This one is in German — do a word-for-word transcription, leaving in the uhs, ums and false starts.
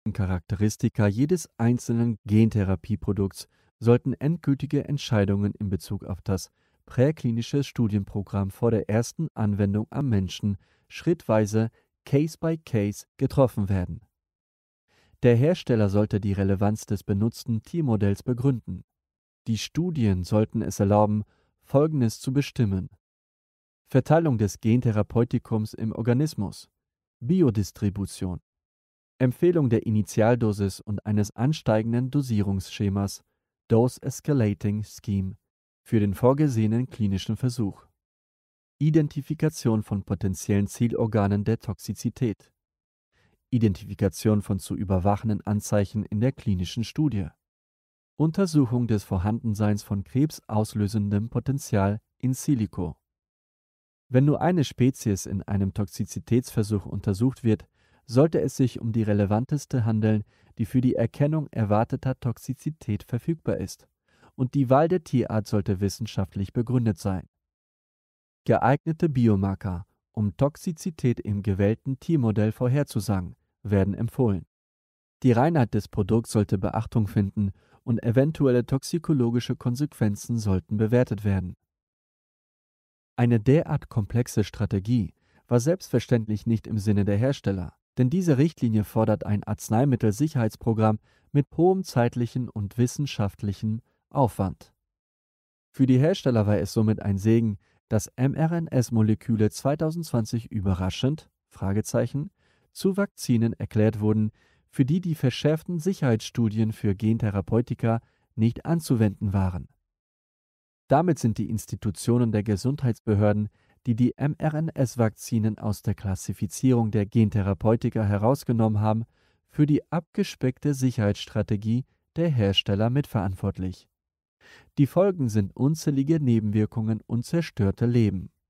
Charakteristika jedes einzelnen Gentherapieprodukts sollten endgültige Entscheidungen in Bezug auf das präklinische Studienprogramm vor der ersten Anwendung am Menschen schrittweise Case by Case getroffen werden. Der Hersteller sollte die Relevanz des benutzten Tiermodells begründen. Die Studien sollten es erlauben, Folgendes zu bestimmen: Verteilung des Gentherapeutikums im Organismus, Biodistribution, Empfehlung der Initialdosis und eines ansteigenden Dosierungsschemas Dose Escalating Scheme für den vorgesehenen klinischen Versuch, Identifikation von potenziellen Zielorganen der Toxizität, Identifikation von zu überwachenden Anzeichen in der klinischen Studie, Untersuchung des Vorhandenseins von krebsauslösendem Potenzial in silico. Wenn nur eine Spezies in einem Toxizitätsversuch untersucht wird, sollte es sich um die relevanteste handeln, die für die Erkennung erwarteter Toxizität verfügbar ist, und die Wahl der Tierart sollte wissenschaftlich begründet sein. Geeignete Biomarker, um Toxizität im gewählten Tiermodell vorherzusagen, werden empfohlen. Die Reinheit des Produkts sollte Beachtung finden und eventuelle toxikologische Konsequenzen sollten bewertet werden. Eine derart komplexe Strategie war selbstverständlich nicht im Sinne der Hersteller, denn diese Richtlinie fordert ein Arzneimittelsicherheitsprogramm mit hohem zeitlichen und wissenschaftlichem Aufwand. Für die Hersteller war es somit ein Segen, dass mRNS-Moleküle zweitausendzwanzig überraschend Fragezeichen, zu Vakzinen erklärt wurden, für die die verschärften Sicherheitsstudien für Gentherapeutika nicht anzuwenden waren. Damit sind die Institutionen der Gesundheitsbehörden, die die mRNS-Vakzinen aus der Klassifizierung der Gentherapeutika herausgenommen haben, für die abgespeckte Sicherheitsstrategie der Hersteller mitverantwortlich. Die Folgen sind unzählige Nebenwirkungen und zerstörte Leben.